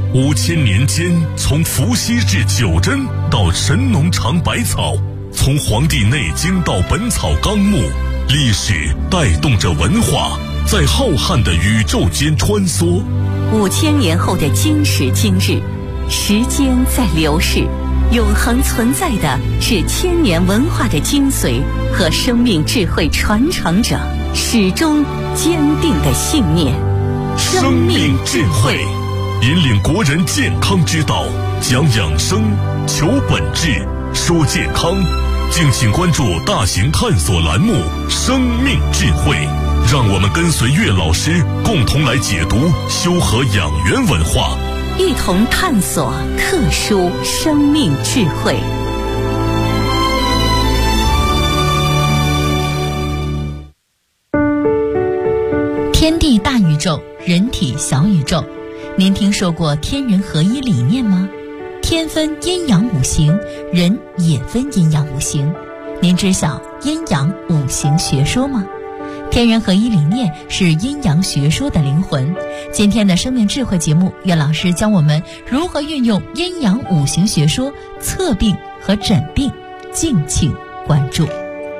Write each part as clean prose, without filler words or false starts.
5000年间，从伏羲至九针到神农尝百草，从《黄帝内经》到《本草纲目》，历史带动着文化，在浩瀚的宇宙间穿梭。 5000年后的今时今日，时间在流逝，永恒存在的是千年文化的精髓和生命智慧传承者始终坚定的信念。 生命智慧引领国人健康之道，讲养生，求本质，说健康。敬请关注大型探索栏目《生命智慧》，让我们跟随岳老师共同来解读修和养元文化， 一同探索特殊生命智慧。 天地大宇宙，人体小宇宙。您听说过天人合一理念吗？天分阴阳五行，人也分阴阳五行。您知晓阴阳五行学说吗？天人合一理念是阴阳学说的灵魂。今天的生命智慧节目，岳老师教我们如何运用阴阳五行学说测病和诊病，敬请关注。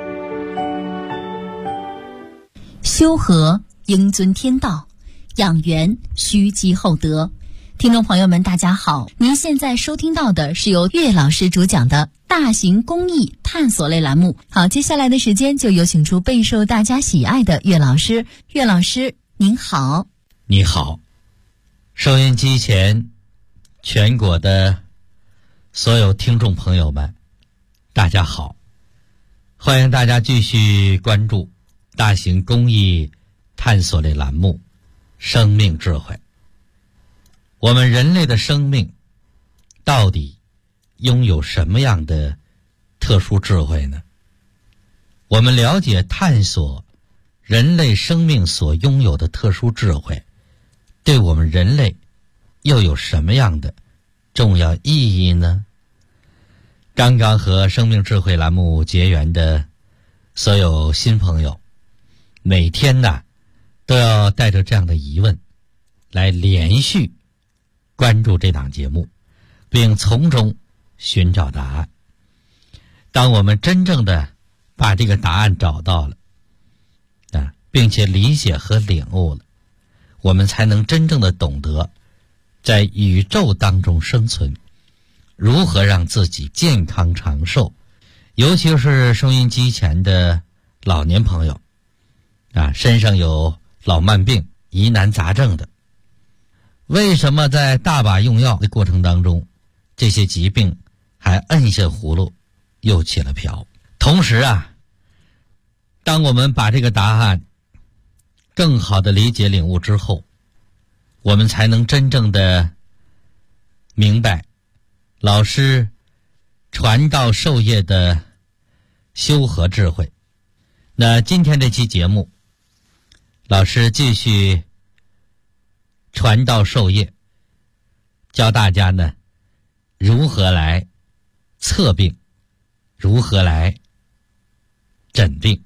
修和应遵天道，养元须积厚德。听众朋友们大家好，您现在收听到的是由岳老师主讲的大型公益探索类栏目。好，接下来的时间就有请出备受大家喜爱的岳老师。岳老师您好。 你好，收音机前全国的所有听众朋友们大家好，欢迎大家继续关注大型公益探索类栏目生命智慧。我们人类的生命到底拥有什么样的特殊智慧呢？我们了解探索人类生命所拥有的特殊智慧，对我们人类又有什么样的重要意义呢？刚刚和生命智慧栏目结缘的所有新朋友，每天呢都要带着这样的疑问来连续关注这档节目，并从中寻找答案。当我们真正的把这个答案找到了并且理解和领悟了，我们才能真正的懂得在宇宙当中生存，如何让自己健康长寿。尤其是收音机前的老年朋友身上有老慢病、疑难杂症的，为什么在大把用药的过程当中，这些疾病还摁下葫芦又起了瓢？同时当我们把这个答案更好的理解领悟之后，我们才能真正的明白老师传道授业的修和智慧。那今天这期节目，老师继续传道授业，教大家呢如何来测病，如何来诊病。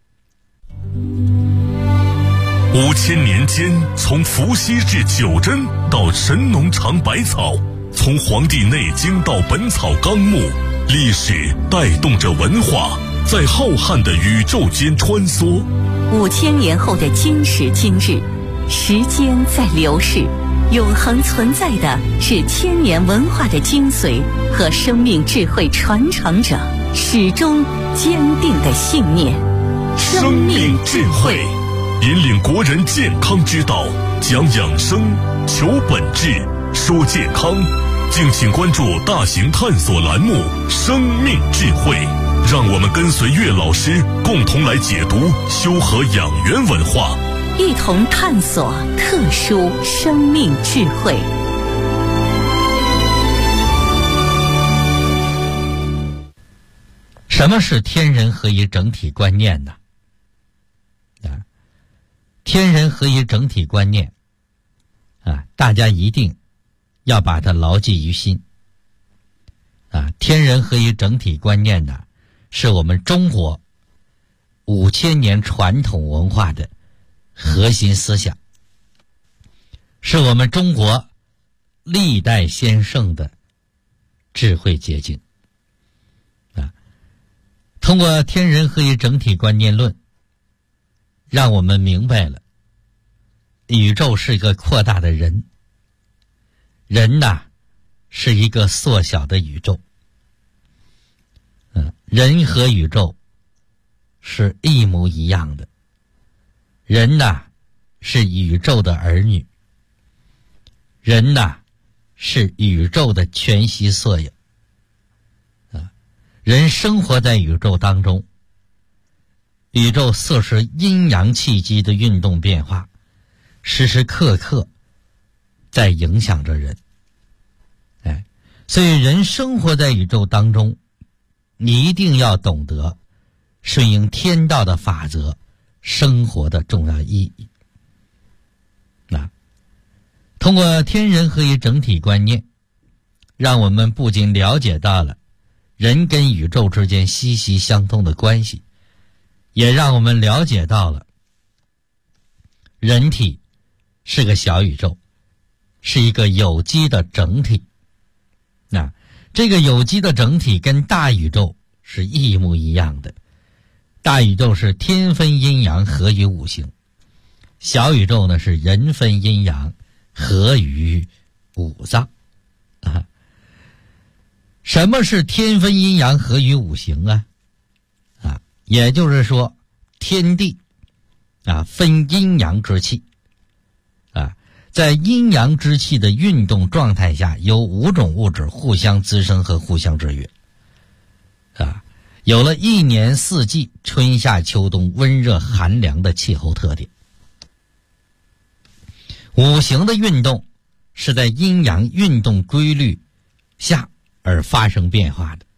5000年间，从伏羲至九针到神农尝百草，从《黄帝内经》到《本草纲目》，历史带动着文化，在浩瀚的宇宙间穿梭。 5000年后的今时今日，时间在流逝，永恒存在的是千年文化的精髓和生命智慧传承者始终坚定的信念。 生命智慧引领国人健康之道，讲养生，求本质，说健康。敬请关注大型探索栏目《生命智慧》，让我们跟随岳老师共同来解读修和养元文化， 一同探索特殊生命智慧。 什么是天人合一整体观念呢？天人合一整体观念大家一定要把它牢记于心天人合一整体观念呢，是我们中国5000年传统文化的核心思想，是我们中国历代先圣的智慧结晶啊。通过天人合一整体观念论，让我们明白了宇宙是一个扩大的人，人呐是一个缩小的宇宙。人和宇宙是一模一样的，人呐是宇宙的儿女，人呐是宇宙的全息缩影人生活在宇宙当中，宇宙摄食阴阳气机的运动变化，时时刻刻在影响着人。所以人生活在宇宙当中，你一定要懂得顺应天道的法则生活的重要意义。通过天人合一整体观念，让我们不仅了解到了人跟宇宙之间息息相通的关系，也让我们了解到了人体是个小宇宙，是一个有机的整体。这个有机的整体跟大宇宙是一模一样的。大宇宙是天分阴阳合于五行，小宇宙呢是人分阴阳合于五脏什么是天分阴阳合于五行啊？也就是说天地分阴阳之气在阴阳之气的运动状态下，有5种物质互相滋生和互相制约有了一年四季春夏秋冬温热寒凉的气候特点。五行的运动是在阴阳运动规律下而发生变化的。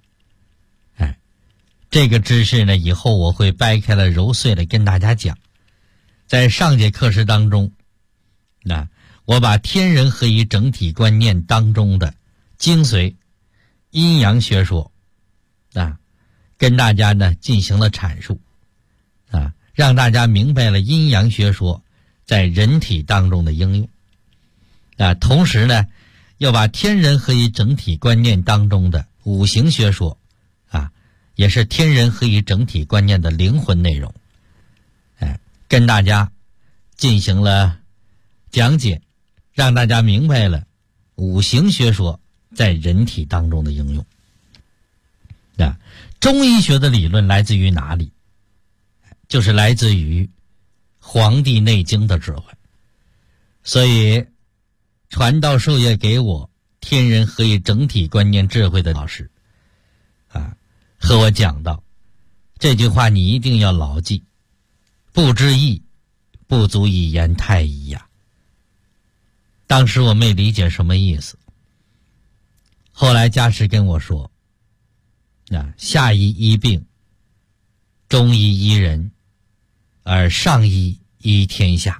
这个知识呢，以后我会掰开了揉碎了跟大家讲。在上节课时当中，我把天人合一整体观念当中的精髓阴阳学说跟大家呢进行了阐述让大家明白了阴阳学说在人体当中的应用同时呢又把天人合一整体观念当中的五行学说也是天人合一整体观念的灵魂内容跟大家进行了讲解，让大家明白了五行学说在人体当中的应用。中医学的理论来自于哪里？就是来自于《黄帝内经》的智慧。所以传道授业给我天人合一整体观念智慧的老师和我讲到这句话，你一定要牢记，不知义不足以言太医呀。当时我没理解什么意思，后来家师跟我说下医医病，中医医人，而上医医天下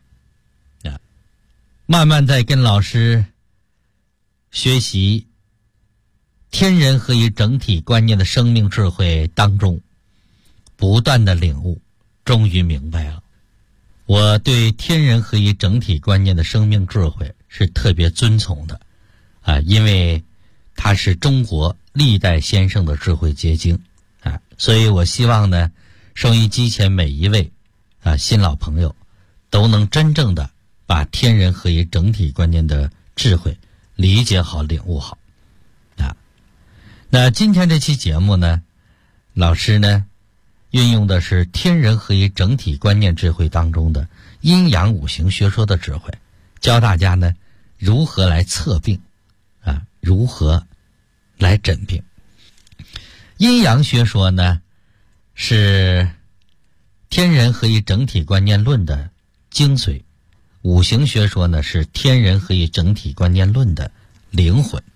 慢慢在跟老师学习天人合一整体观念的生命智慧当中，不断的领悟，终于明白了。我对天人合一整体观念的生命智慧是特别尊崇的因为它是中国历代先生的智慧结晶所以我希望呢收音机前每一位新老朋友都能真正的把天人合一整体观念的智慧理解好领悟好那今天这期节目呢，老师呢运用的是天人合一整体观念智慧当中的阴阳五行学说的智慧，教大家呢如何来测病如何来诊病。阴阳学说呢是天人合一整体观念论的精髓，五行学说呢是天人合一整体观念论的灵魂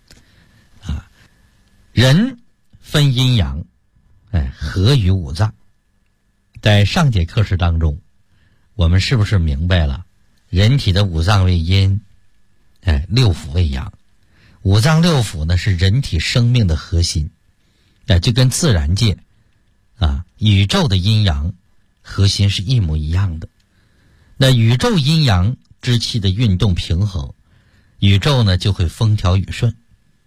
人分阴阳合于五脏。在上节课时当中，我们是不是明白了人体的五脏为阴六腑为阳？五脏六腑呢是人体生命的核心就跟自然界宇宙的阴阳核心是一模一样的。那宇宙阴阳之气的运动平衡， 宇宙呢就会风调雨顺。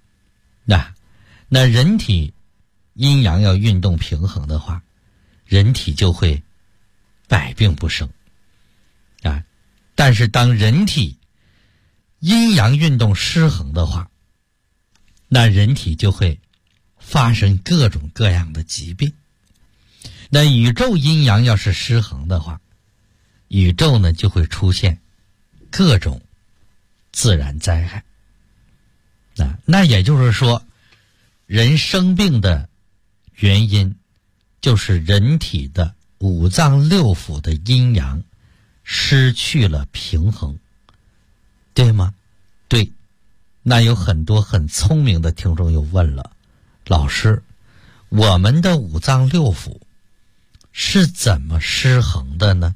那人体阴阳要运动平衡的话，人体就会百病不生啊。但是当人体阴阳运动失衡的话，那人体就会发生各种各样的疾病。那宇宙阴阳要是失衡的话，宇宙呢就会出现各种自然灾害。那也就是说，人生病的原因就是人体的五脏六腑的阴阳失去了平衡，对吗？对。那有很多很聪明的听众又问了，老师，我们的五脏六腑是怎么失衡的呢？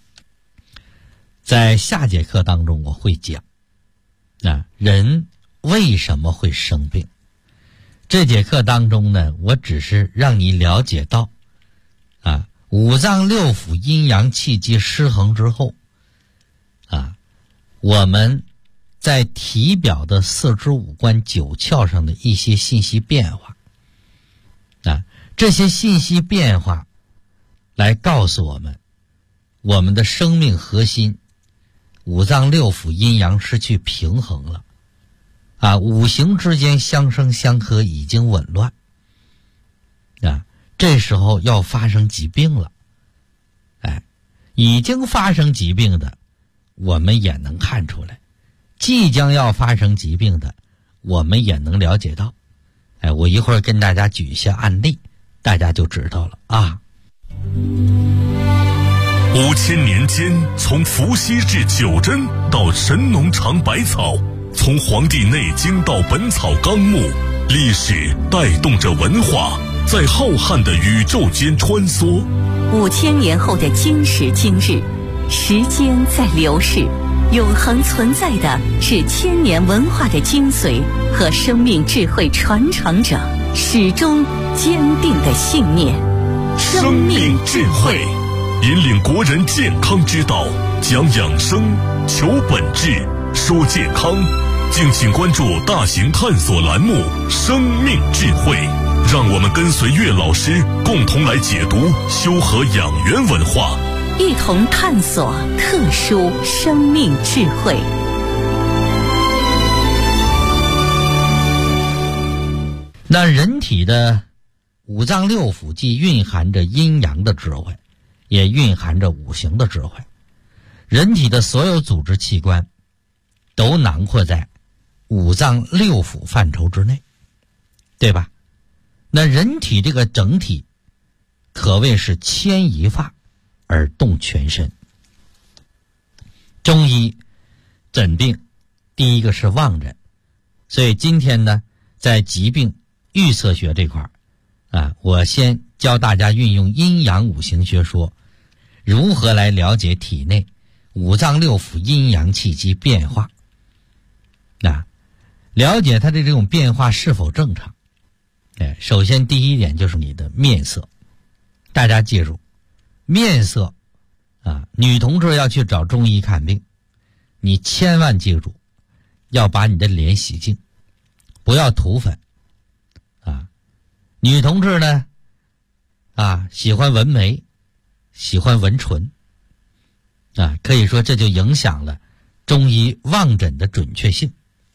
在下节课当中我会讲人为什么会生病。这节课当中呢，我只是让你了解到五脏六腑阴阳气机失衡之后我们在体表的四肢五官九窍上的一些信息变化这些信息变化来告诉我们，我们的生命核心五脏六腑阴阳失去平衡了五行之间相生相克已经紊乱这时候要发生疾病了。已经发生疾病的我们也能看出来，即将要发生疾病的我们也能了解到。我一会儿跟大家举一些案例，大家就知道了 5000年间，从伏羲至九针到神农尝百草，从《黄帝内经》到《本草纲目》，历史带动着文化，在浩瀚的宇宙间穿梭。 5000年后的今时今日，时间在流逝，永恒存在的是千年文化的精髓和生命智慧传承者始终坚定的信念。 生命智慧引领国人健康之道，讲养生，求本质，说健康。敬请关注大型探索栏目《生命智慧》，让我们跟随岳老师共同来解读修和养元文化， 一同探索特殊生命智慧。 那人体的五脏六腑既蕴含着阴阳的智慧，也蕴含着五行的智慧。人体的所有组织器官都囊括在五脏六腑范畴之内，对吧？那人体这个整体可谓是牵一发而动全身。中医诊病第一个是望诊，所以今天呢，在疾病预测学这块我先教大家运用阴阳五行学说，如何来了解体内五脏六腑阴阳气机变化了解它的这种变化是否正常。首先第一点就是你的面色。大家记住，面色女同志要去找中医看病，你千万记住要把你的脸洗净，不要涂粉女同志呢喜欢纹眉，喜欢纹唇可以说这就影响了中医望诊的准确性。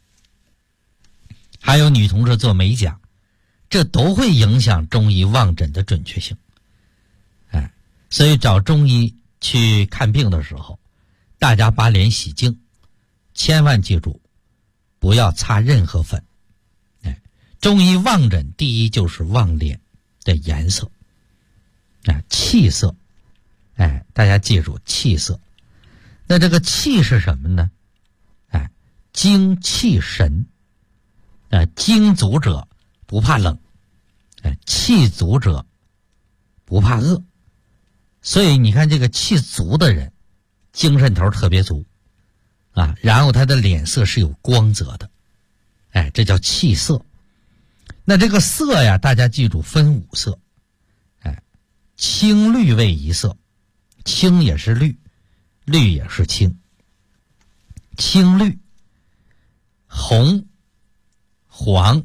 还有女同志做美甲，这都会影响中医望诊的准确性。所以找中医去看病的时候，大家把脸洗净，千万记住不要擦任何粉。中医望诊第一就是望脸的颜色气色。大家记住气色。那这个气是什么呢？精气神。精足者不怕冷，气足者不怕饿。所以你看这个气足的人精神头特别足然后他的脸色是有光泽的，这叫气色。那这个色呀，大家记住分五色，青绿为一色，青也是绿，绿也是青。青绿红、黄、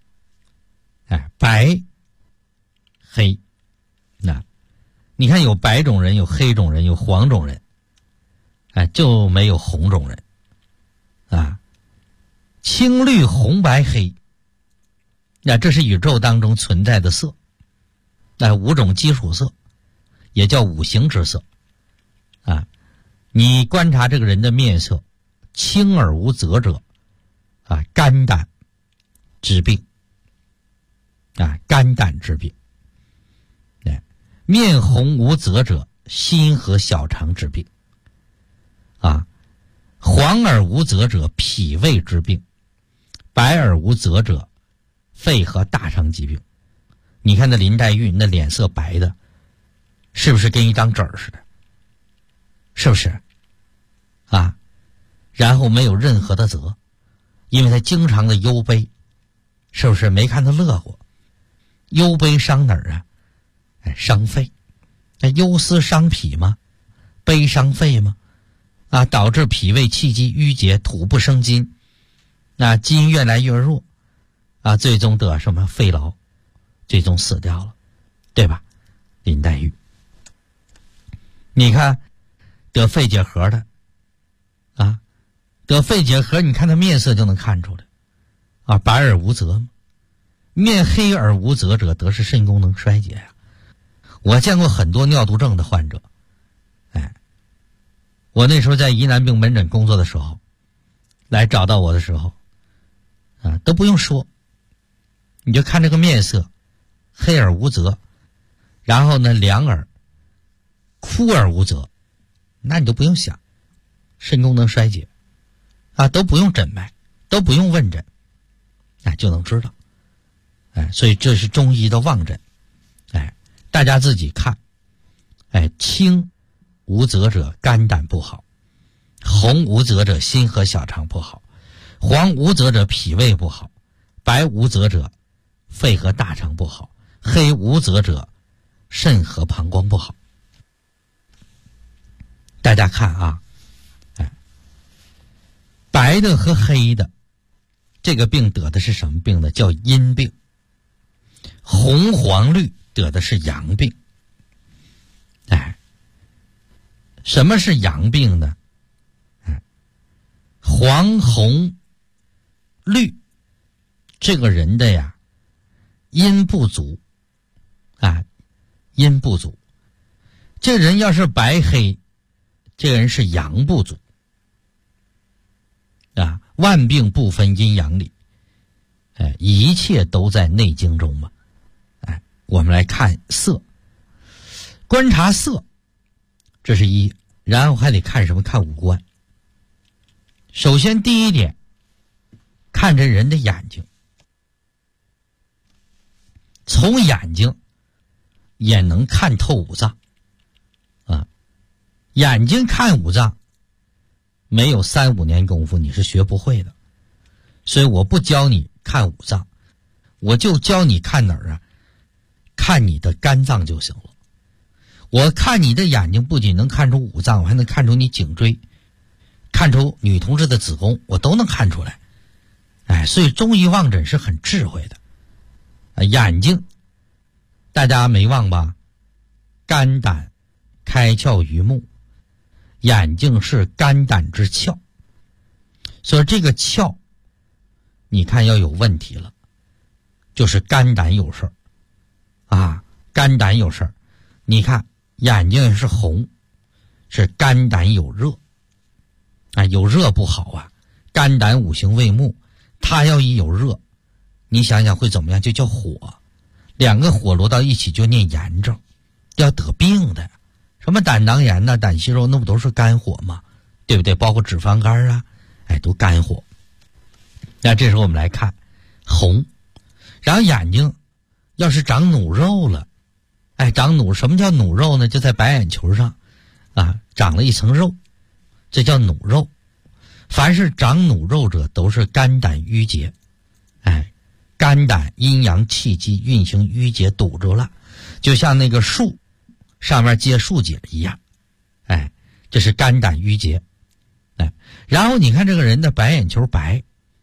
白、黑。那你看有白种人，有黑种人，有黄种人，就没有红种人啊。青绿红白黑，那这是宇宙当中存在的色，五种基础色，也叫五行之色啊。你观察这个人的面色，青而无泽者肝胆之病肝胆之病。面红无泽者，心和小肠之病黄而无泽者，脾胃之病；白而无泽者，肺和大肠疾病。你看那林黛玉那脸色白的，是不是跟一张纸似的？是不是然后没有任何的泽，因为他经常的忧悲，是不是？没看他乐过。忧悲伤哪儿伤肺。忧思伤脾吗？悲伤肺吗？导致脾胃气机郁结，土不生金，筋越来越弱最终得什么肺痨，最终死掉了，对吧？林黛玉。你看得肺结核的得肺结核，你看他面色就能看出来白而无泽嘛。面黑而无泽者，得是肾功能衰竭我见过很多尿毒症的患者，我那时候在疑难病门诊工作的时候，来找到我的时候都不用说，你就看这个面色，黑而无泽，然后呢两耳枯而无泽，那你都不用想，肾功能衰竭都不用诊脉，都不用问诊就能知道所以这是中医的望诊大家自己看青无泽者肝胆不好，红无泽者心和小肠不好，黄无泽者脾胃不好，白无泽者肺和大肠不好，黑无泽者肾和膀胱不好。大家看白的和黑的这个病得的是什么病呢？叫阴病。红黄绿得的是阳病。什么是阳病呢？黄红绿这个人的阴不足阴不足。这人要是白黑，这个人是阳不足万病不分阴阳里一切都在内经中嘛。我们来看色，观察色，这是一，然后还得看什么？看五官。首先第一点，看这人的眼睛，从眼睛也能看透五脏眼睛看五脏没有3-5年功夫你是学不会的，所以我不教你看五脏，我就教你看哪儿看你的肝脏就行了。我看你的眼睛不仅能看出五脏，我还能看出你颈椎，看出女同志的子宫，我都能看出来所以中医望诊是很智慧的眼睛大家没忘吧？肝胆开窍于目，眼睛是肝胆之窍，所以这个窍你看要有问题了，就是肝胆有事肝胆有事儿。你看眼睛是红，是肝胆有热有热不好肝胆五行为木，它要一有热，你想想会怎么样？就叫火，两个火落到一起就念炎症，要得病的。什么胆囊炎胆息肉，那不都是肝火吗？对不对？包括脂肪肝都肝火。那这时候我们来看红，然后眼睛要是长努肉了长努，什么叫努肉呢？就在白眼球上长了一层肉，这叫努肉。凡是长努肉者都是肝胆郁结肝胆阴阳气机运行郁结堵住了，就像那个树上面结树结一样这是肝胆郁结然后你看这个人的白眼球白，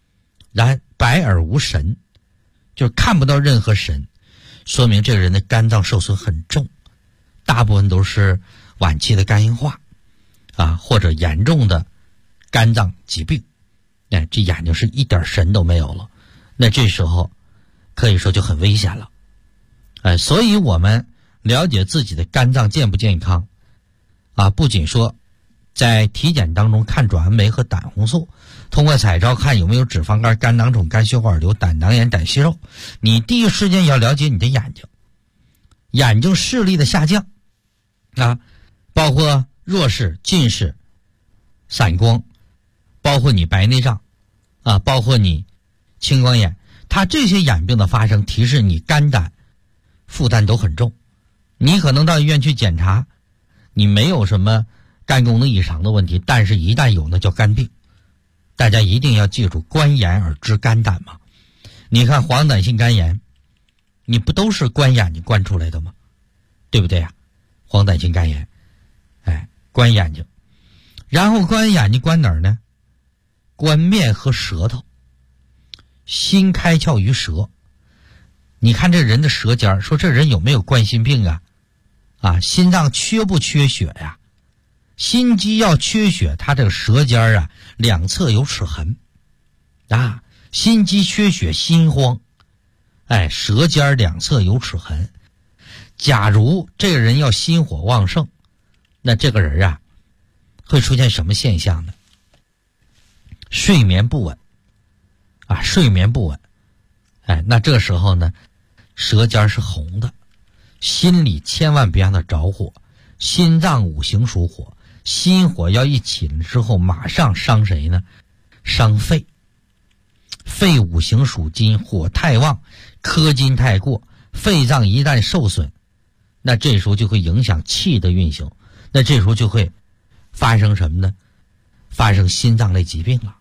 白而无神，就是看不到任何神，说明这个人的肝脏受损很重，大部分都是晚期的肝硬化啊，或者严重的肝脏疾病。这眼睛是一点神都没有了，那这时候可以说就很危险了。所以我们了解自己的肝脏健不健康啊，不仅说在体检当中看转氨酶和胆红素，通过彩超看有没有脂肪肝、肝囊肿、肝血管瘤、胆囊炎、胆息肉，你第一时间要了解你的眼睛，眼睛视力的下降啊，包括弱视、近视、散光，包括你白内障啊，包括你青光眼，它这些眼病的发生提示你肝胆负担都很重。你可能到医院去检查，你没有什么肝功能异常的问题，但是一旦有那叫肝病。大家一定要记住，观眼而知肝胆嘛。你看黄疸性肝炎，你不都是观眼睛观出来的吗？对不对呀？黄疸性肝炎，观眼睛，然后观眼睛观哪儿呢？观面和舌头。心开窍于舌，你看这人的舌尖，说这人有没有冠心病啊？心脏缺不缺血呀？心肌要缺血，他这个舌尖两侧有齿痕啊，心肌缺血心慌，舌尖两侧有齿痕。假如这个人要心火旺盛，那这个人会出现什么现象呢？睡眠不稳睡眠不稳，那这时候呢，舌尖是红的，心里千万别让它着火。心脏五行属火，心火要一起了之后，马上伤谁呢？伤肺。肺五行属金，火太旺，克金太过，肺脏一旦受损，那这时候就会影响气的运行，那这时候就会发生什么呢？发生心脏类疾病了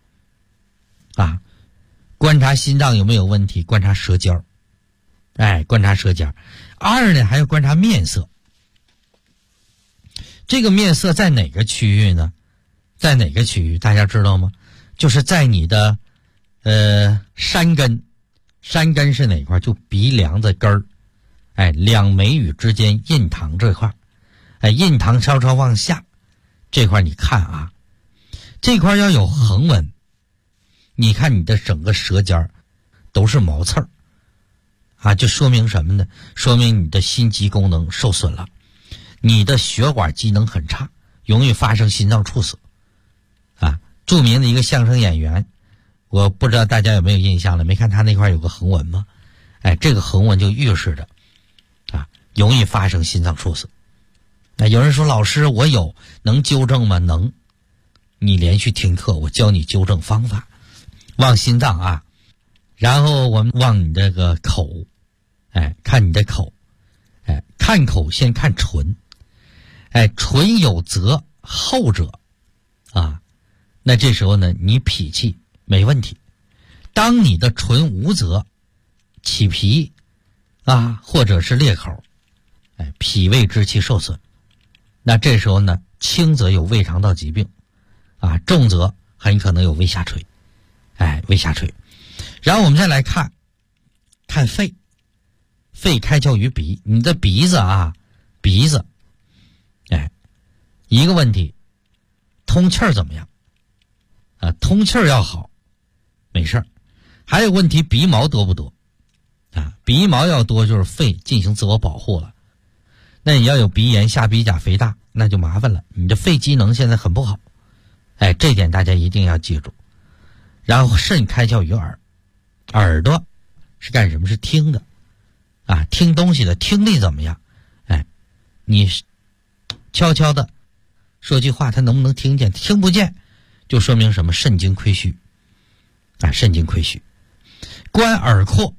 观察心脏有没有问题，观察舌尖观察舌尖。二呢，还要观察面色。这个面色在哪个区域呢？在哪个区域大家知道吗？就是在你的山根。山根是哪块？就鼻梁的根儿，两眉宇之间印堂这块，印堂稍稍往下这块，你看这块要有横纹，你看你的整个舌尖都是毛刺儿就说明什么呢？说明你的心肌功能受损了，你的血管机能很差，容易发生心脏猝死著名的一个相声演员，我不知道大家有没有印象了，没看他那块有个横纹吗？这个横纹就预示着容易发生心脏猝死。有人说老师我有，能纠正吗？能，你连续听课，我教你纠正方法。望心脏然后我们望你这个口，看你的口，看口先看唇，唇有泽厚者那这时候呢，你脾气没问题。当你的唇无泽，起皮或者是裂口，脾胃之气受损，那这时候呢，轻则有胃肠道疾病重则很可能有胃下垂，胃下垂。然后我们再来看肺，肺开窍于鼻，你的鼻子鼻子一个问题，通气儿怎么样通气儿要好没事儿。还有问题，鼻毛多不多鼻毛要多就是肺进行自我保护了，那你要有鼻炎、下鼻甲肥大，那就麻烦了，你的肺机能现在很不好这点大家一定要记住。然后肾开窍于耳，耳朵是干什么？是听的听东西的，听力怎么样你悄悄的说句话，他能不能听见？听不见就说明什么？肾精亏虚肾精亏虚。观耳廓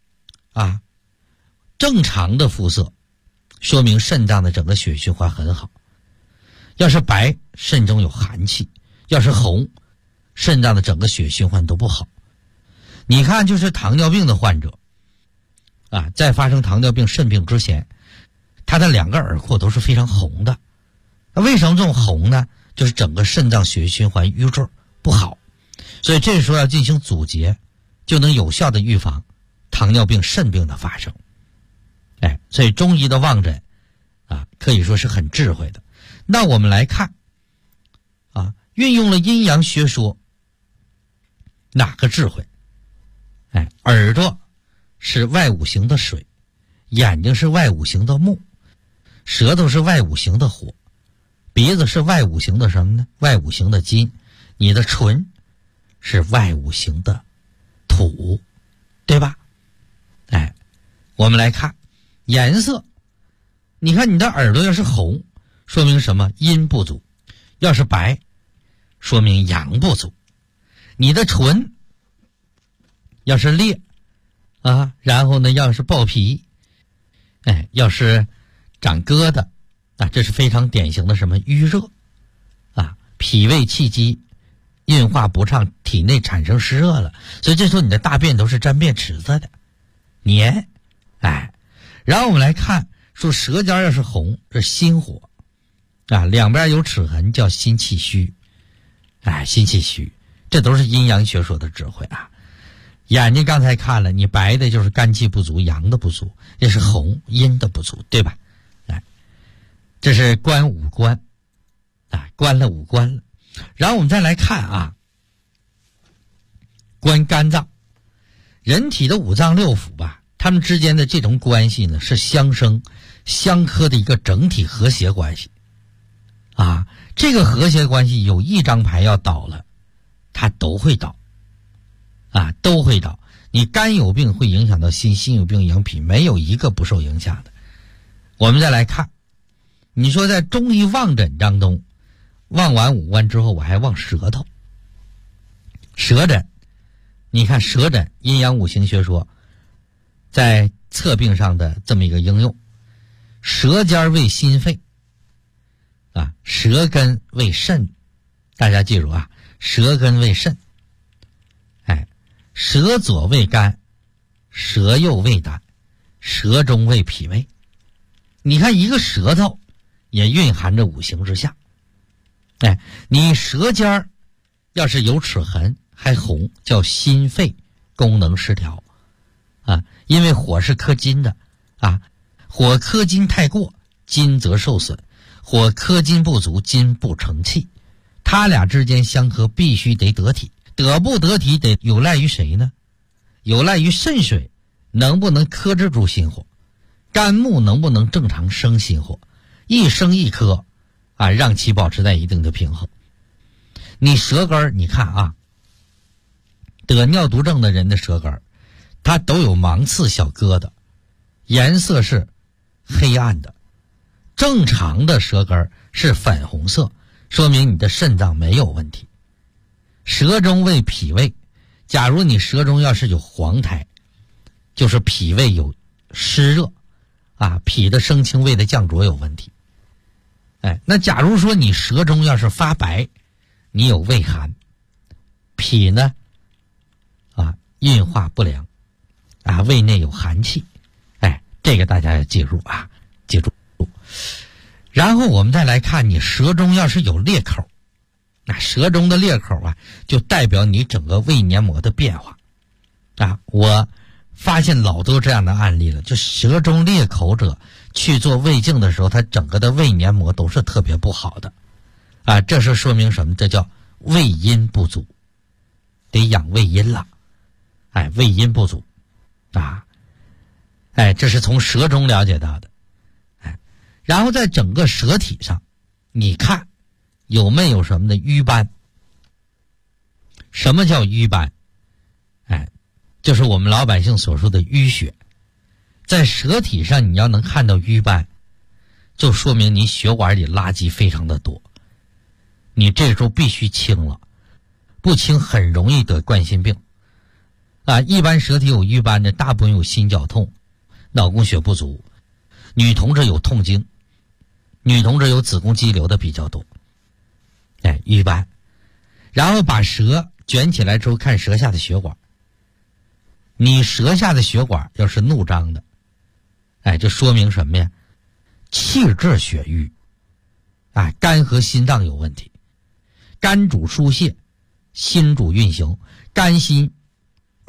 正常的肤色说明肾脏的整个血循环很好，要是白肾中有寒气，要是红肾脏的整个血循环都不好。你看就是糖尿病的患者在发生糖尿病肾病之前，他的两个耳廓都是非常红的。那为什么这种红呢？就是整个肾脏血液循环瘀滞不好，所以这时候要进行阻结就能有效的预防糖尿病、肾病的发生。所以中医的望诊可以说是很智慧的。那我们来看运用了阴阳学说，哪个智慧？耳朵是外五行的水，眼睛是外五行的木，舌头是外五行的火，鼻子是外五行的什么呢？外五行的金，你的唇是外五行的土，对吧？我们来看颜色，你看你的耳朵要是红，说明什么？阴不足；要是白，说明阳不足。你的唇要是裂然后呢要是爆皮，要是长疙瘩，这是非常典型的什么？淤热脾胃气机运化不畅，体内产生湿热了，所以这时候你的大便都是沾便池子的黏。然后我们来看说舌尖要是红，是心火两边有齿痕叫心气虚，心气虚，这都是阴阳学说的智慧眼睛刚才看了，你白的就是肝气不足，阳的不足，也是红阴的不足，对吧？这是观五官观了五官了。然后我们再来看观肝脏。人体的五脏六腑它们之间的这种关系呢，是相生相克的一个整体和谐关系这个和谐关系有一张牌要倒了，它都会倒都会倒。你肝有病会影响到心，心有病影响脾，没有一个不受影响的。我们再来看，你说在中医望诊当中，望完五官之后我还望舌头。舌诊，你看舌诊阴阳五行学说在测病上的这么一个应用。舌尖为心肺舌根为肾，大家记住舌根为肾。舌左为肝，舌右为胆，舌中为脾胃。你看一个舌头也蕴含着五行之象。你舌尖要是有齿痕还红，叫心肺功能失调因为火是克金的火克金太过，金则受损；火克金不足，金不成气。它俩之间相克，必须得得体。得不得体得有赖于谁呢？有赖于肾水能不能克制住心火，肝木能不能正常生心火，一生一克让其保持在一定的平衡。你舌根你看得尿毒症的人的舌根它都有芒刺小疙瘩，颜色是黑暗的。正常的舌根是粉红色，说明你的肾脏没有问题。舌中为脾胃，假如你舌中要是有黄苔，就是脾胃有湿热脾的升清，胃的降浊有问题。那假如说你舌中要是发白，你有胃寒，脾呢运化不良胃内有寒气。这个大家要记住记住。然后我们再来看，你舌中要是有裂口，舌中的裂口就代表你整个胃黏膜的变化我发现老多这样的案例了，就舌中裂口者去做胃镜的时候，他整个的胃黏膜都是特别不好的这是说明什么？这叫胃阴不足，得养胃阴了胃阴不足这是从舌中了解到的然后在整个舌体上，你看有没有什么的瘀斑？什么叫瘀斑？就是我们老百姓所说的淤血。在舌体上你要能看到瘀斑，就说明你血管里垃圾非常的多，你这时候必须清了，不清很容易得冠心病一般舌体有瘀斑的大部分有心绞痛、脑供血不足，女同志有痛经，女同志有子宫肌瘤的比较多瘀斑。然后把舌卷起来之后，看舌下的血管，你舌下的血管要是怒张的这说明什么呀？气滞血瘀肝和心脏有问题。肝主疏泄，心主运行，肝心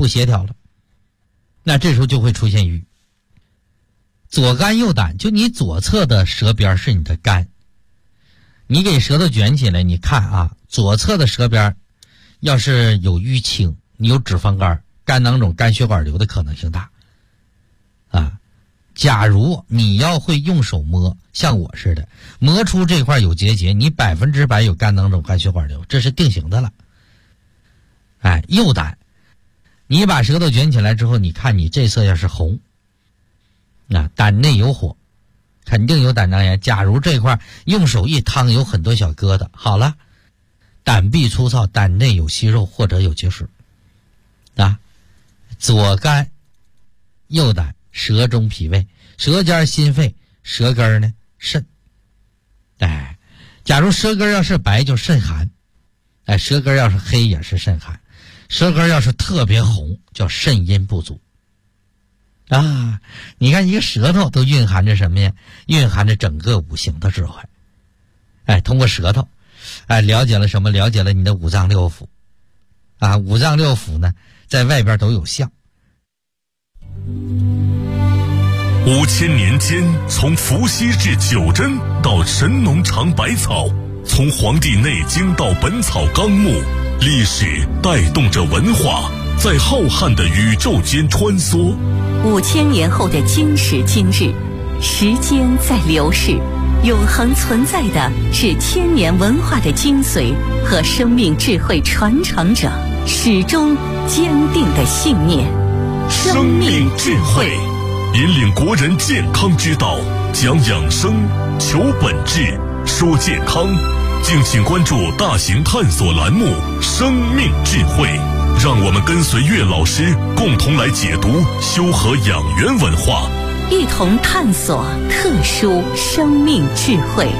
不协调了，那这时候就会出现瘀。左肝右胆，就你左侧的舌边是你的肝，你给舌头卷起来，你看啊，左侧的舌边要是有淤青，你有脂肪肝、肝囊肿、肝血管瘤的可能性大啊。假如你要会用手摸，像我似的摸出这块有结节，你100%有肝囊肿、肝血管瘤，这是定型的了。哎，右胆，你把舌头卷起来之后，你看你这侧要是红，胆内有火，肯定有胆囊炎。假如这块用手一烫有很多小疙瘩，好了，胆壁粗糙，胆内有息肉或者有结石啊。左肝右胆，舌中脾胃，舌尖心肺，舌根呢肾。哎，假如舌根要是白就肾寒，哎，舌根要是黑也是肾寒，舌根要是特别红叫肾阴不足啊。你看一个舌头都蕴含着什么呀？蕴含着整个五行的智慧。哎，通过舌头，哎，了解了什么？了解了你的五脏六腑啊。五脏六腑呢，在外边都有象。 5000年间，从伏羲至九针到神农尝百草，从《黄帝内经》到《本草纲目》，历史带动着文化，在浩瀚的宇宙间穿梭。 5000年后的今时今日，时间在流逝，永恒存在的是千年文化的精髓和生命智慧传承者始终坚定的信念。 生命智慧引领国人健康之道，讲养生，求本质，说健康。敬请关注大型探索栏目《生命智慧》，让我们跟随岳老师共同来解读修和养元文化， 一同探索特殊生命智慧。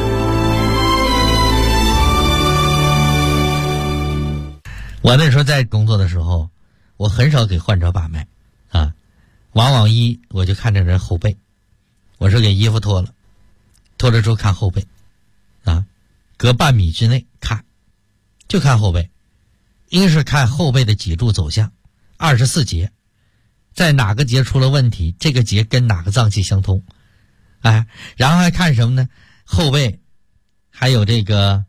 我那时候在工作的时候，我很少给患者把脉啊，往往我就看这人后背，我是给衣服脱了之后看后背啊，隔半米之内看，就看后背。一是看后背的脊柱走向，24节，在哪个节出了问题，这个节跟哪个脏器相通，哎，然后还看什么呢？后背还有这个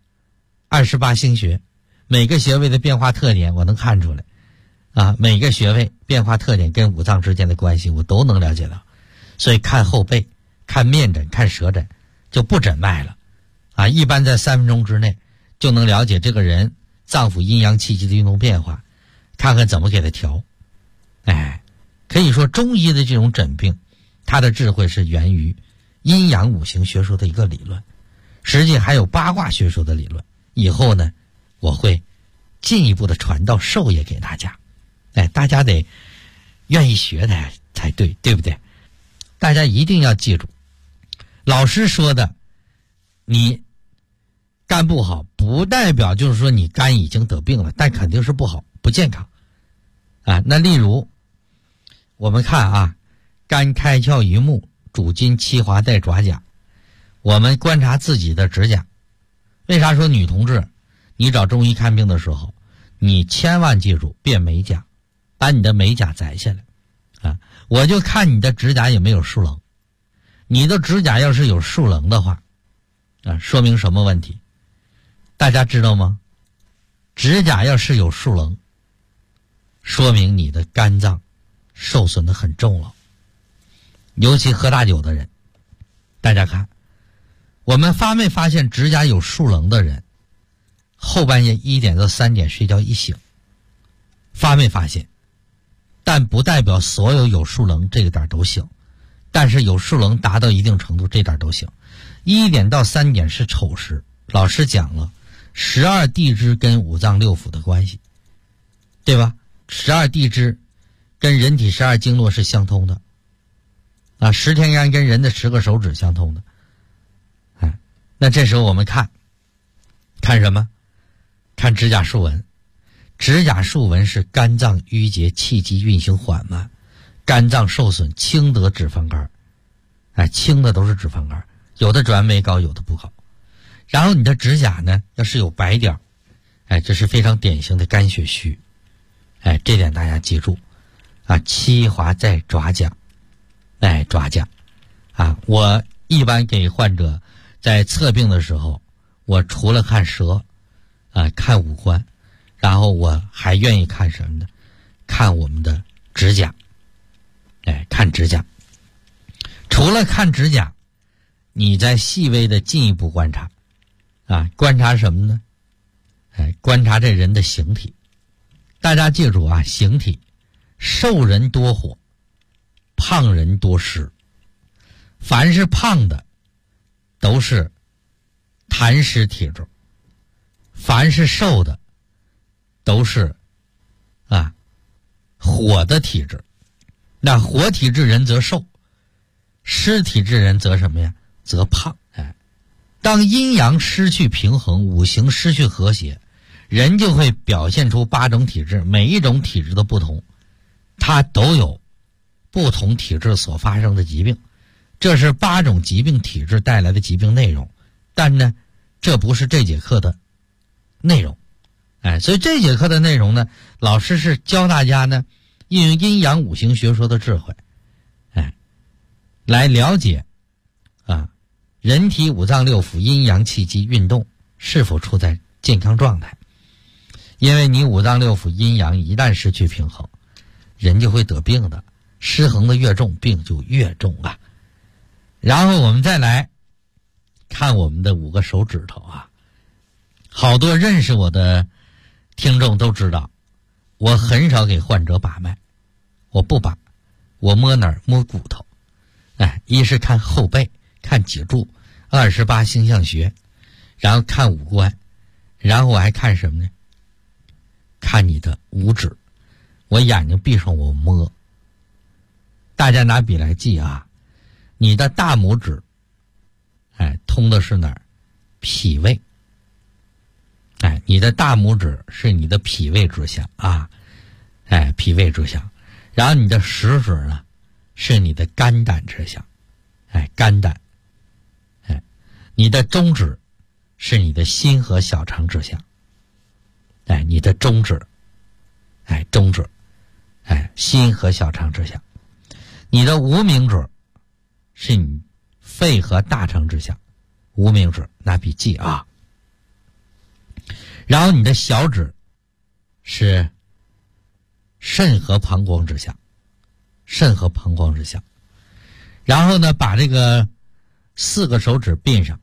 28星穴，每个穴位的变化特点我能看出来啊，每个穴位变化特点跟五脏之间的关系我都能了解到。所以看后背、看面诊、看舌诊就不诊脉了啊，一般在3分钟之内就能了解这个人脏腑阴阳气机的运动变化，看看怎么给他调。哎，可以说中医的这种诊病，它的智慧是源于阴阳五行学说的一个理论，实际还有八卦学说的理论。以后呢，我会进一步的传到授业给大家。哎，大家得愿意学的才对，对不对？大家一定要记住，老师说的，你肝不好不代表就是说你肝已经得病了，但肯定是不好不健康啊。那例如我们看啊，肝开窍于目，主筋七华带爪甲。我们观察自己的指甲，为啥说女同志你找中医看病的时候，你千万记住别美甲，把你的美甲摘下来啊！我就看你的指甲有没有竖棱，你的指甲要是有竖棱的话啊，说明什么问题？大家知道吗？指甲要是有竖棱，说明你的肝脏受损的很重了。尤其喝大酒的人，大家看，我们发没发现指甲有竖棱的人，后半夜1点到3点睡觉一醒，发没发现？但不代表所有竖棱这个点都醒，但是有竖棱达到一定程度这点都醒。1点到3点是丑时，老师讲了12地支跟五脏六腑的关系，对吧？12地支跟人体12经络是相通的啊，10天干跟人的10个手指相通的。哎，那这时候我们看什么？看指甲竖纹。指甲竖纹是肝脏淤结，气机运行缓慢，肝脏受损，轻得脂肪肝。哎，轻的都是脂肪肝，有的转酶高，有的不高。然后你的指甲呢，要是有白点，哎，这是非常典型的肝血虚这点大家记住啊，七滑在爪甲，爪甲啊，我一般给患者在测病的时候，我除了看舌啊，看五官，然后我还愿意看什么呢？看我们的指甲，看指甲。除了看指甲，你再细微的进一步观察啊，观察什么呢？观察这人的形体。大家记住啊，形体，瘦人多火，胖人多湿。凡是胖的都是痰湿体质，凡是瘦的都是火的体质。那火体质人则瘦，湿体质人则什么呀？则胖。当阴阳失去平衡，五行失去和谐，人就会表现出8种体质，每一种体质的不同，它都有不同体质所发生的疾病。这是8种疾病体质带来的疾病内容，但呢，这不是这节课的内容。所以这节课的内容呢，老师是教大家呢，运用阴阳五行学说的智慧，来了解人体五脏六腑阴阳气机运动是否处在健康状态。因为你五脏六腑阴阳一旦失去平衡，人就会得病的，失衡的越重，病就越重啊。然后我们再来看我们的5个手指头啊，好多认识我的听众都知道，我很少给患者把脉，我不把，我摸哪儿？摸骨头。一是看后背，看脊柱，二是8星象学，然后看五官，然后我还看什么呢？看你的五指。我眼睛闭上，我摸。大家拿笔来记啊，你的大拇指通的是哪儿？脾胃。你的大拇指是你的脾胃之象啊，脾胃之象。然后你的食指呢，是你的肝胆之象，肝胆。你的中指是你的心和小肠之象，你的中指，中指，心和小肠之象。你的无名指是你肺和大肠之象，无名指拿笔记啊。然后你的小指是肾和膀胱之象，肾和膀胱之象。然后呢，把这个4个手指并上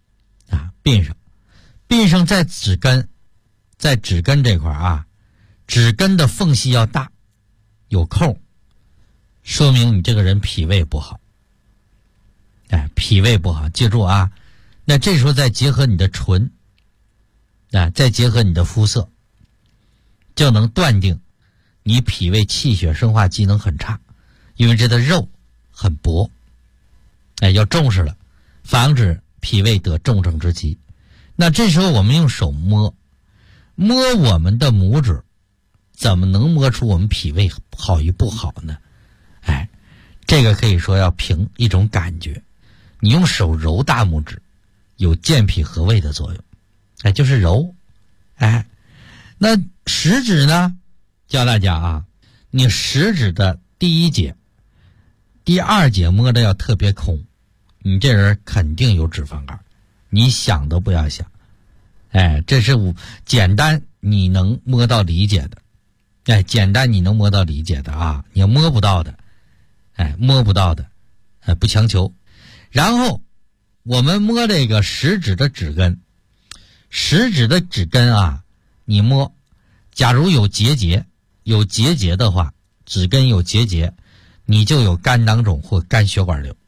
并上在指根，在指根这块啊，指根的缝隙要大，有空，说明你这个人脾胃不好。脾胃不好，记住啊。那这时候再结合你的唇，再结合你的肤色，就能断定你脾胃气血生化机能很差，因为这的肉很薄。要重视了，防止脾胃得重症之疾。那这时候我们用手摸我们的拇指，怎么能摸出我们脾胃好与不好呢？这个可以说要凭一种感觉。你用手揉大拇指，有健脾和胃的作用，就是揉。那食指呢，教大家啊，你食指的第1节、第2节摸的要特别空，你这人肯定有脂肪肝，你想都不要想。这是简单你能摸到理解的，简单你能摸到理解的啊，你摸不到的，摸不到的，不强求。然后我们摸这个食指的指根，食指的指根啊，你摸，假如有结节的话，指根有结节，你就有肝囊肿或肝血管瘤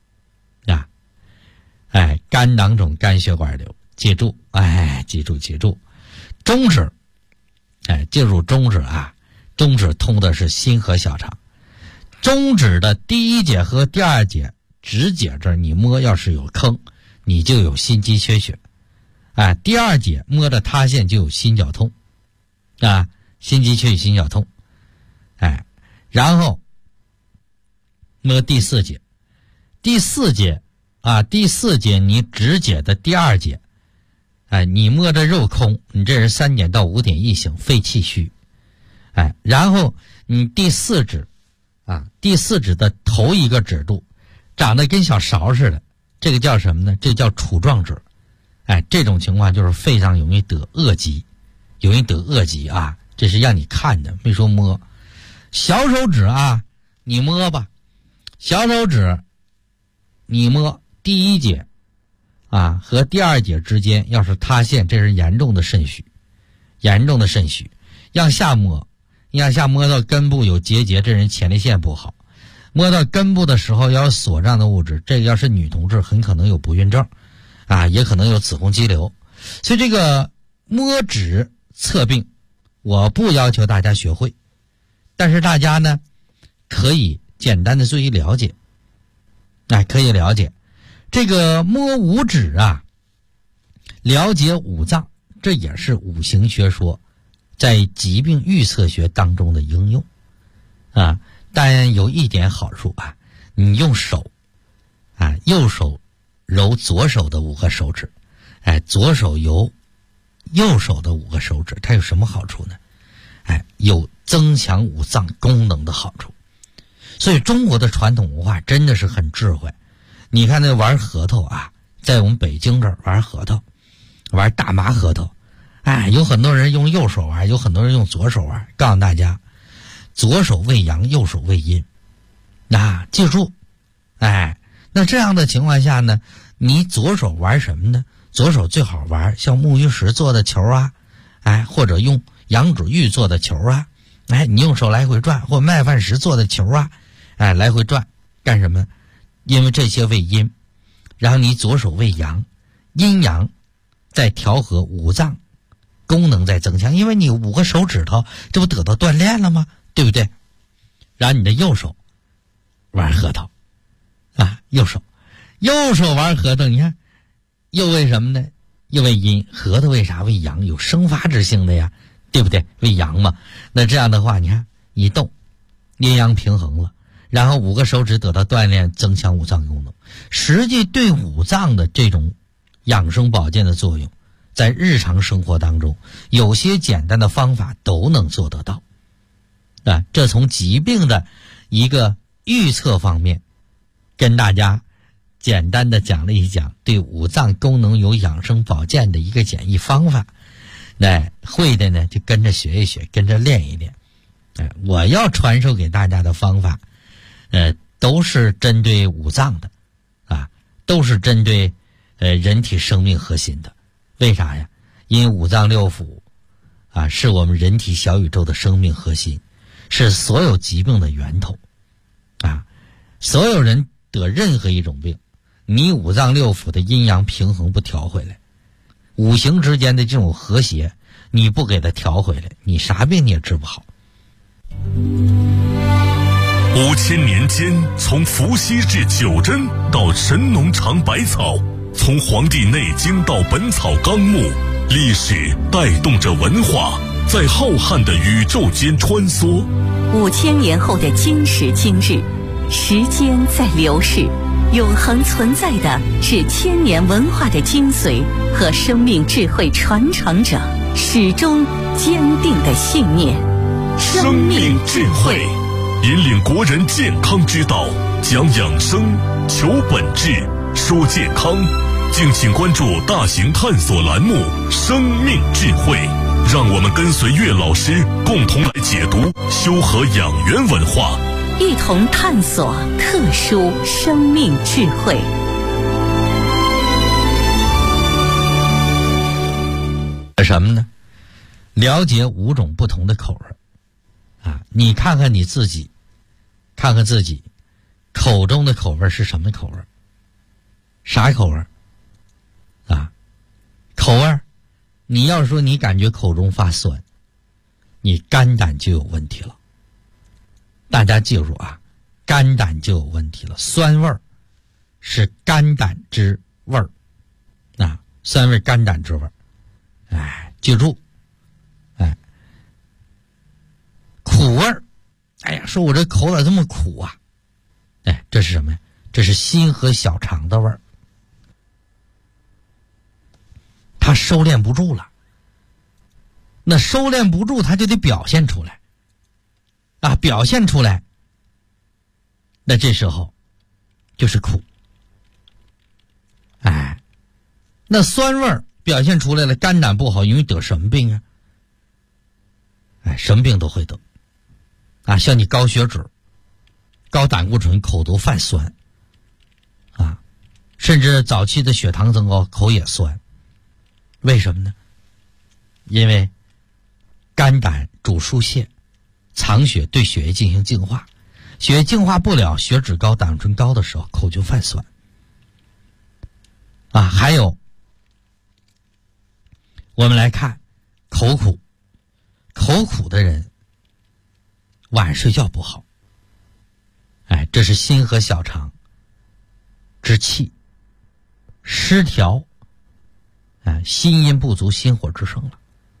肝囊肿、肝血管瘤，记住，记住。中指，记住中指啊，中指通的是心和小肠。中指的第1节和第2节指节这儿你摸，要是有坑，你就有心肌缺血。第2节摸着塌陷就有心绞痛心肌缺血、心绞痛。然后摸第4节，第4节你指节的第2节，你摸着肉空，你这人3点到5点一醒，肺气虚。 然后你第4指第4指的头一个指肚长得跟小勺似的，这个叫什么呢？这叫杵状指。这种情况就是肺上容易得恶疾，这是让你看的，没说摸。小手指你摸吧，小手指你摸第1节和第2节之间要是塌陷，这是严重的肾虚，向下摸到根部有结节，这人前列腺不好。摸到根部的时候要有锁胀的物质，这个要是女同志很可能有不孕症也可能有子宫肌瘤。所以这个摸指测病我不要求大家学会，但是大家呢可以简单的做一了解。可以了解这个摸五指了解五脏，这也是五行学说在疾病预测学当中的应用但有一点好处你用手右手揉左手的5个手指左手揉右手的5个手指，它有什么好处呢？有增强五脏功能的好处。所以中国的传统文化真的是很智慧。你看那玩核桃在我们北京这儿玩核桃，玩大麻核桃有很多人用右手玩，有很多人用左手玩。告诉大家，左手为阳，右手为阴记住那这样的情况下呢，你左手玩什么呢？左手最好玩像木鱼石做的球或者用羊脂玉做的球你用手来回转，或麦饭石做的球来回转干什么？因为这些为阴，然后你左手为阳，阴阳在调和，五脏功能在增强，因为你5个手指头，这不得到锻炼了吗？对不对？然后你的右手玩核桃右手玩核桃，你看又为什么呢？又为阴，核桃为啥？为阳，有生发之性的呀，对不对？为阳嘛。那这样的话，你看一动，阴阳平衡了，然后5个手指得到锻炼，增强五脏功能。实际对五脏的这种养生保健的作用，在日常生活当中，有些简单的方法都能做得到。这从疾病的一个预测方面，跟大家简单的讲了一讲对五脏功能有养生保健的一个简易方法。会的呢就跟着学一学，跟着练一练。我要传授给大家的方法都是针对五脏的都是针对人体生命核心的。为啥呀？因为五脏六腑是我们人体小宇宙的生命核心，是所有疾病的源头所有人得任何一种病，你五脏六腑的阴阳平衡不调回来，五行之间的这种和谐你不给它调回来，你啥病你也治不好。 5000年间，从伏羲至九针到神农尝百草，从《黄帝内经》到《本草纲目》，历史带动着文化在浩瀚的宇宙间穿梭。 5000年后的今时今日，时间在流逝，永恒存在的是千年文化的精髓和生命智慧传承者始终坚定的信念。 生命智慧引领国人健康之道，讲养生，求本质，说健康。敬请关注大型探索栏目《生命智慧》，让我们跟随岳老师共同来解读修和养元文化， 一同探索特殊生命智慧。 什么呢？了解5种不同的口味你看看你自己，看看自己口中的口味是什么口味？啥口味口味，你要说你感觉口中发酸，你肝胆就有问题了。大家记住肝胆就有问题了。酸味是肝胆之味酸味肝胆之味记住苦味说我这口咋这么苦这是什么呀？这是心和小肠的味儿，它收敛不住了。那收敛不住，它就得表现出来表现出来，那这时候就是苦。那酸味表现出来了，肝胆不好，容易得什么病啊？什么病都会得像你高血脂、高胆固醇，口都泛酸甚至早期的血糖增高，口也酸。为什么呢？因为肝胆主疏泄，藏血，对血液进行净化，血液净化不了，血脂高、胆固醇高的时候，口就泛酸还有我们来看口苦，口苦的人晚上睡觉不好，这是心和小肠之气失调，心阴不足，心火之盛了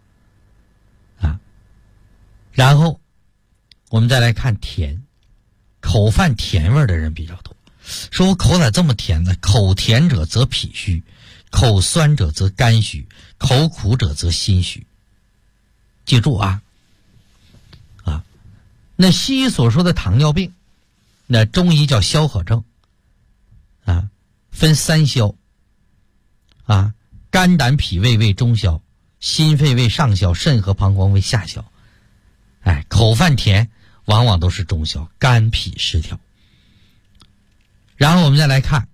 然后我们再来看甜，口泛甜味的人比较多。说我口咋这么甜呢？口甜者则脾虚，口酸者则肝虚，口苦者则心虚。记住那西医所说的糖尿病，那中医叫消渴症分三消肝胆脾胃为中消，心肺为上消，肾和膀胱为下消。口泛甜往往都是中消，肝脾失调。然后我们再来看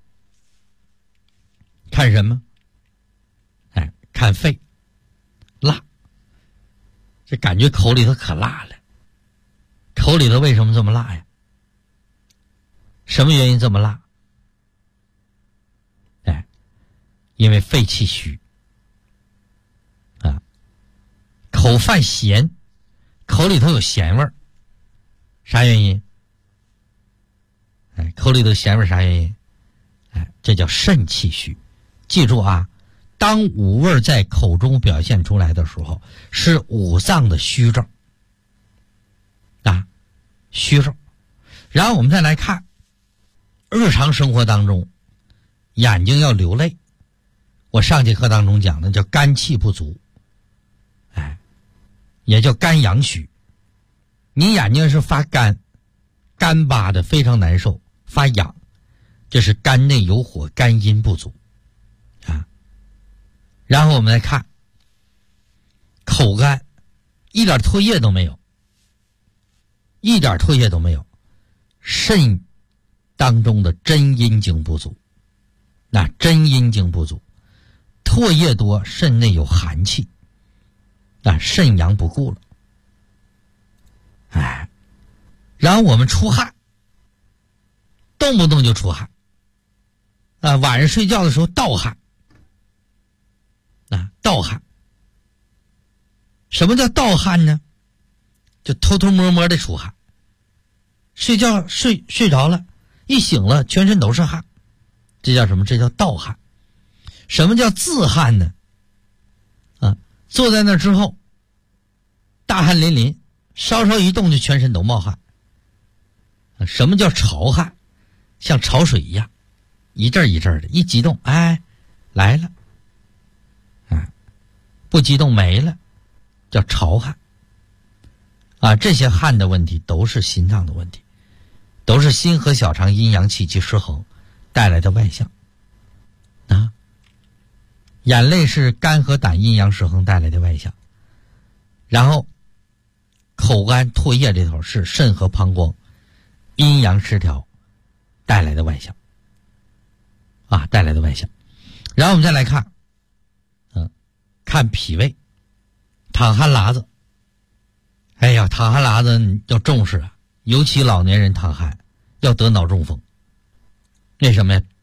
什么？看肺，辣，这感觉口里头可辣了。口里头为什么这么辣呀？什么原因这么辣？因为肺气虚口泛咸，口里头有咸味儿，啥原因？口里头咸味啥原因？这叫肾气虚。记住当五味在口中表现出来的时候，是五脏的虚症虚症。然后我们再来看日常生活当中，眼睛要流泪，我上节课当中讲的叫肝气不足，也叫肝阳虚。你眼睛是发干巴的，非常难受，发痒，这是肝内有火，肝阴不足然后我们来看口干，一点唾液都没有，肾当中的真阴经不足，真阴经不足，唾液多，肾内有寒气，肾阳不顾了。然后我们出汗，动不动就出汗晚上睡觉的时候盗汗盗汗。什么叫盗汗呢？就偷偷摸摸的出汗，睡觉睡着了，一醒了全身都是汗，这叫什么？这叫盗汗。什么叫自汗呢？坐在那之后大汗淋漓，稍稍一动就全身都冒汗。什么叫潮汗？像潮水一样，一阵一阵的，一激动来了不激动没了，叫潮汗这些汗的问题都是心脏的问题，都是心和小肠阴阳气机失衡带来的外象眼泪是肝和胆阴阳失衡带来的外象，然后口干唾液这头是肾和膀胱阴阳失调带来的外象然后我们再来看看脾胃，淌汗喇子。淌汗喇子要重视尤其老年人淌汗要得脑中风。为什么呀？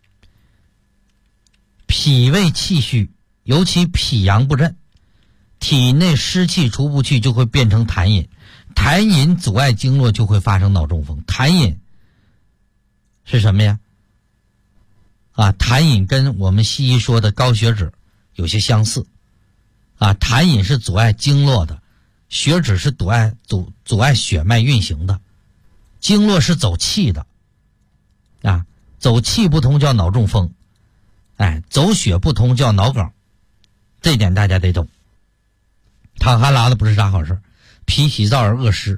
脾胃气虚，尤其脾阳不振，体内湿气除不去，就会变成痰饮，痰饮阻碍经络，就会发生脑中风。痰饮是什么呀？痰饮跟我们西医说的高血脂有些相似痰饮是阻碍经络的，血脂是阻碍血脉运行的，经络是走气的走气不通叫脑中风，走血不通叫脑梗，这点大家得懂。淌汗喇子不是啥好事，脾喜燥而恶湿，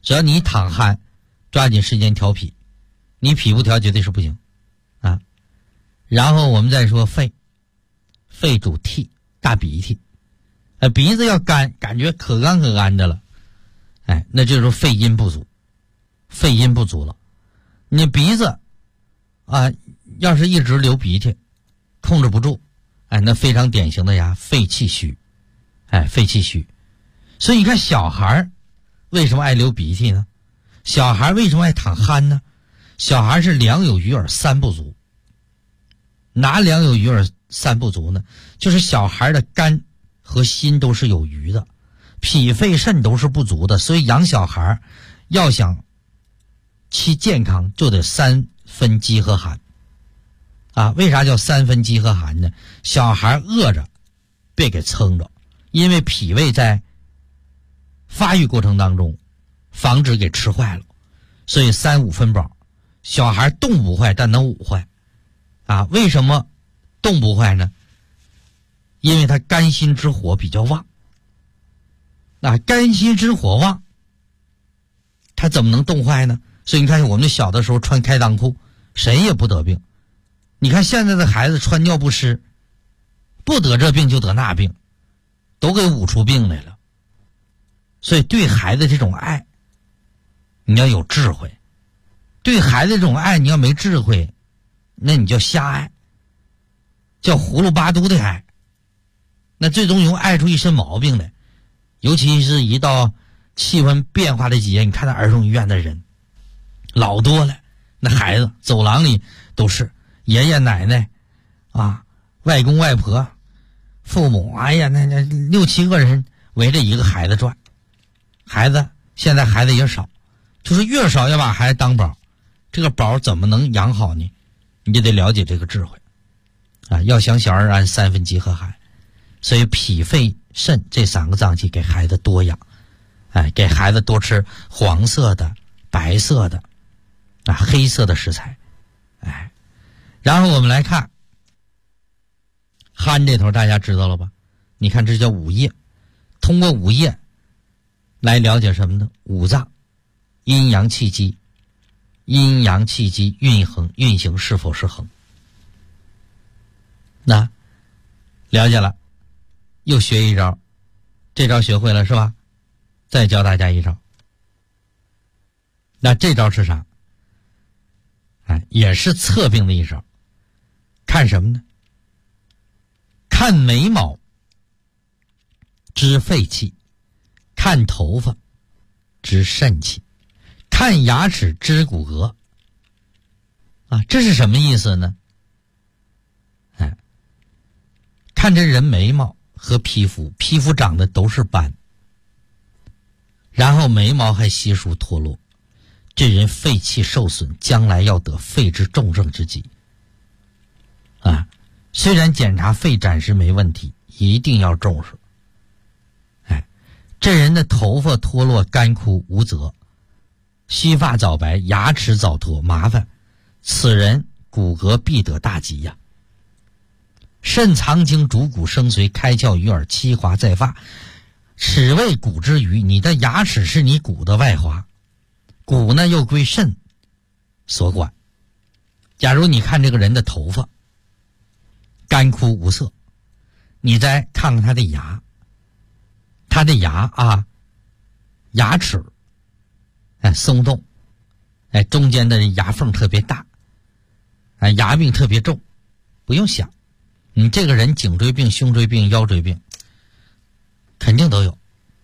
只要你淌汗，抓紧时间调脾，你脾不调绝对是不行啊。然后我们再说肺，肺主涕，大鼻涕，鼻子要干，感觉可干可干的了，那就是肺阴不足，肺阴不足了。你鼻子要是一直流鼻涕，控制不住，那非常典型的呀，肺气虚，肺气虚。所以你看小孩为什么爱流鼻涕呢？小孩为什么爱淌汗呢？小孩是两有余而三不足。哪两有余而三不足呢？就是小孩的肝和心都是有余的，脾肺肾都是不足的。所以养小孩要想其健康，就得三分饥和寒为啥叫三分饥和寒呢？小孩饿着别给撑着，因为脾胃在发育过程当中防止给吃坏了，所以3、5分饱。小孩冻不坏，但能捂坏为什么冻不坏呢？因为他肝心之火比较旺，肝心之火旺，他怎么能冻坏呢？所以你看我们小的时候穿开裆裤，谁也不得病。你看现在的孩子穿尿不湿，不得这病就得那病，都给捂出病来了。所以对孩子这种爱，你要有智慧。对孩子这种爱，你要没智慧，那你叫瞎爱，叫葫芦巴嘟的爱，那最终容易爱出一身毛病来。尤其是一到气温变化的季节，你看那儿童医院的人老多了，那孩子走廊里都是爷爷奶奶外公外婆父母，那6、7个人围着一个孩子转。现在孩子也少，就是越少要把孩子当宝，这个宝怎么能养好呢？你就得了解这个智慧要想小儿安，三分饥和寒。所以脾肺肾这3个脏器给孩子多养，给孩子多吃黄色的、白色的黑色的食材。然后我们来看寒这头，大家知道了吧？你看这叫五液，通过五液来了解什么呢？五脏阴阳气机，阴阳气机运行是否是恒。那了解了，又学一招，这招学会了是吧？再教大家一招。那这招是啥？也是测病的一招。看什么呢？看眉毛知肺气，看头发知肾气，看牙齿知骨骼这是什么意思呢？看这人眉毛和皮肤长的都是斑，然后眉毛还稀疏脱落，这人肺气受损，将来要得肺之重症之疾虽然检查肺暂时没问题，一定要重视。这人的头发脱落，干枯无泽，须发早白，牙齿早脱，麻烦，此人骨骼必得大疾呀。肾藏精，主骨生髓，开窍于耳，七华在发，齿为骨之余。你的牙齿是你骨的外华，骨呢又归肾所管。假如你看这个人的头发干枯无色，你再看看他的牙，牙齿松动，中间的牙缝特别大，牙病特别重，不用想，你这个人颈椎病、胸椎病、腰椎病肯定都有。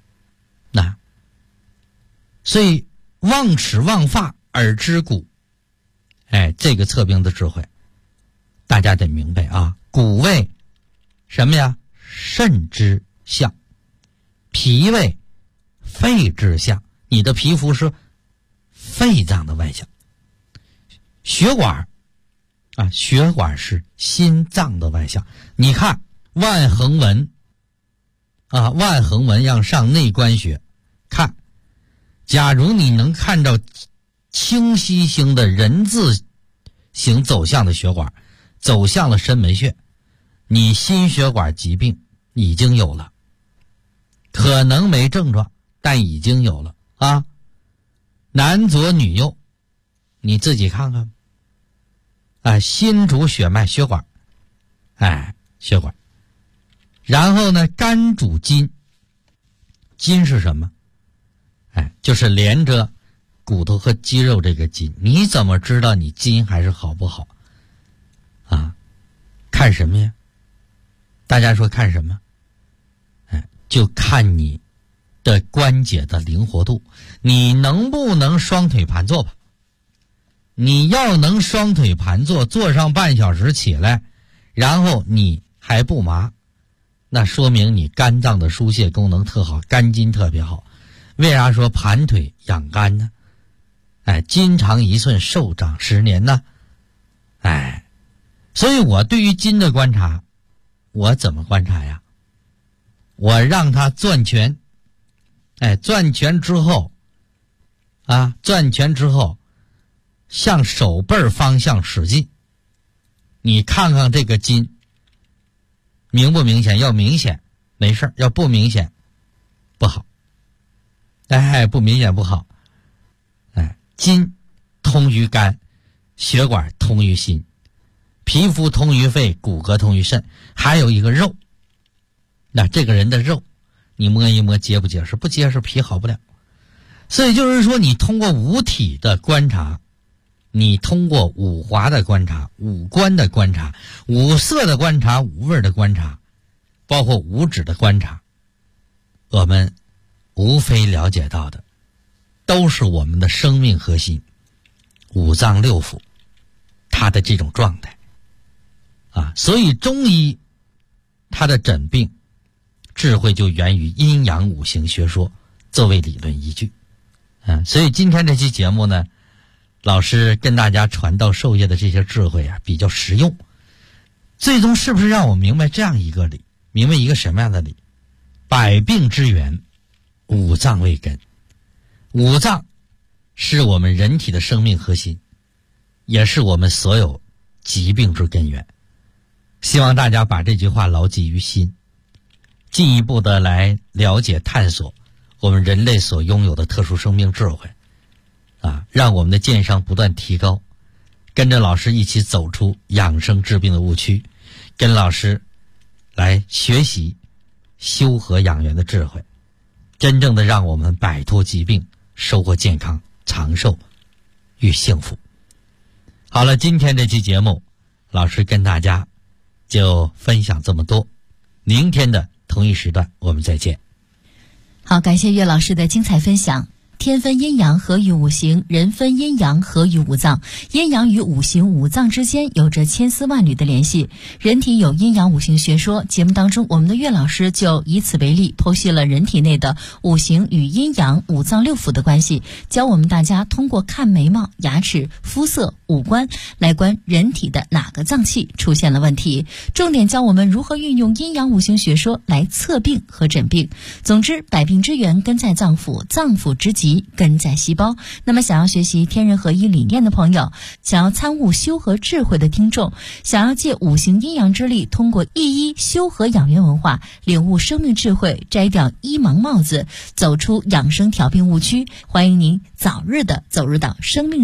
所以望齿望发耳知骨，这个测病的智慧大家得明白骨为什么呀？肾之象，脾为肺之象，你的皮肤是肺脏的外象。血管血管是心脏的外象。你看万横纹万横纹要上内关穴看，假如你能看到清晰型的人字形走向的血管走向了深门穴，你心血管疾病已经有了，可能没症状，但已经有了男左女右，你自己看看。心主血脉血管，血管。然后呢，肝主筋，筋是什么？就是连着骨头和肌肉这个筋。你怎么知道你筋还是好不好？看什么呀？大家说看什么？就看你的关节的灵活度，你能不能双腿盘坐吧？你要能双腿盘坐，坐上半小时起来，然后你还不麻，那说明你肝脏的疏泄功能特好，肝筋特别好。为啥说盘腿养肝呢？筋长1寸，寿长10年呢。所以我对于筋的观察，我怎么观察呀？我让它攥拳，攥拳之后，向手背方向使劲。你看看这个筋明不明显？要明显没事，要不明显不好。不明显不好。筋通于肝，血管通于心，皮肤通于肺，骨骼通于肾，还有一个肉。那这个人的肉，你摸一摸结不结实？不结实，皮好不了。所以就是说，你通过五体的观察，你通过五华的观察，五官的观察，五色的观察，五味的观察，包括五指的观察，我们无非了解到的都是我们的生命核心，五脏六腑它的这种状态所以中医它的诊病智慧就源于阴阳五行学说作为理论依据。所以今天这期节目呢，老师跟大家传道授业的这些智慧比较实用，最终是不是让我明白这样一个理？明白一个什么样的理？百病之源，五脏为根。五脏是我们人体的生命核心，也是我们所有疾病之根源。希望大家把这句话牢记于心，进一步的来了解探索我们人类所拥有的特殊生命智慧让我们的健康不断提高，跟着老师一起走出养生治病的误区，跟老师来学习修和养元的智慧，真正的让我们摆脱疾病，收获健康、长寿与幸福。好了，今天这期节目老师跟大家就分享这么多，明天的同一时段我们再见。 好，感谢岳老师的精彩分享。天分阴阳合于五行，人分阴阳合于五脏。阴阳与五行五脏之间有着千丝万缕的联系。人体有阴阳五行学说，节目当中我们的岳老师就以此为例，剖析了人体内的五行与阴阳五脏六腑的关系，教我们大家通过看眉毛、牙齿、肤色、五官来观人体的哪个脏器出现了问题，重点教我们如何运用阴阳五行学说来测病和诊病。总之，百病之源根在脏腑，脏腑之疾根在细胞。那么想要学习天人合一理念的朋友，想要参悟修和智慧的听众，想要借五行阴阳之力，通过一修和养元文化领悟生命智慧，摘掉医盲帽子，走出养生调病误区，欢迎您早日的走入到生命